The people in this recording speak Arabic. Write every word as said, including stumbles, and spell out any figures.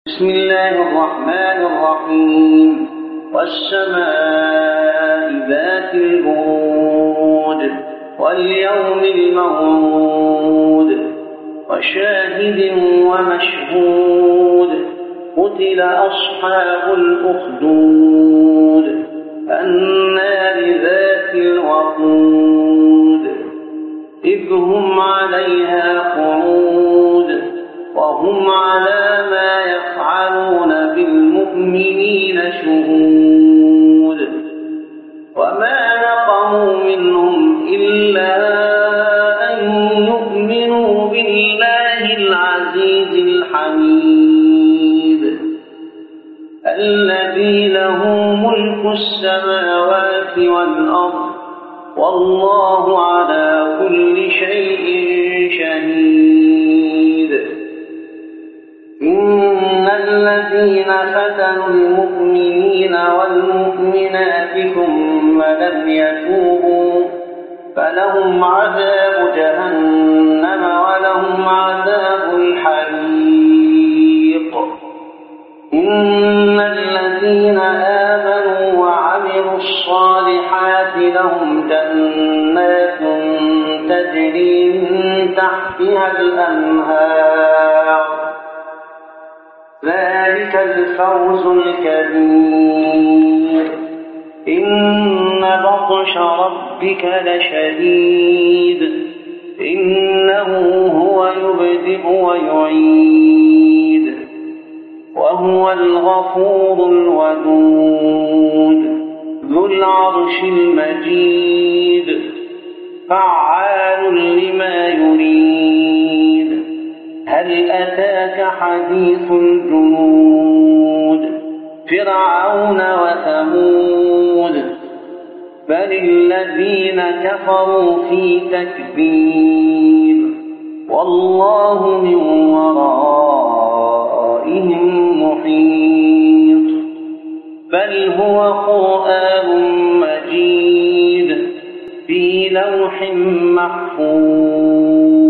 بسم الله الرحمن الرحيم والسماء ذات البروج واليوم الموعود وشاهد ومشهود قتل أصحاب الأخدود النار ذات الوقود إذ هم عليها قعود وهم على ما يفعلون بالمؤمنين شهود وما نقموا منهم إلا أن يؤمنوا بالله العزيز الحميد الذي له ملك السماوات والأرض والله على كل شيء شهيد إن الذين فتنوا المؤمنين والمؤمنات ثم لم يتوبوا فلهم عذاب جهنم ولهم عذاب الحريق إن الذين آمنوا وعملوا الصالحات لهم جنات تجري من تحتها الأنهار ذلك الفوز الكبير إن بطش ربك لشديد إنه هو يبدئ ويعيد وهو الغفور الودود ذو العرش المجيد فعال لما يريد هل أتاك حديث الجنود فرعون وثمود بل الذين كفروا في تكذيب والله من ورائهم محيط بل هو قرآن مجيد في لوح محفوظ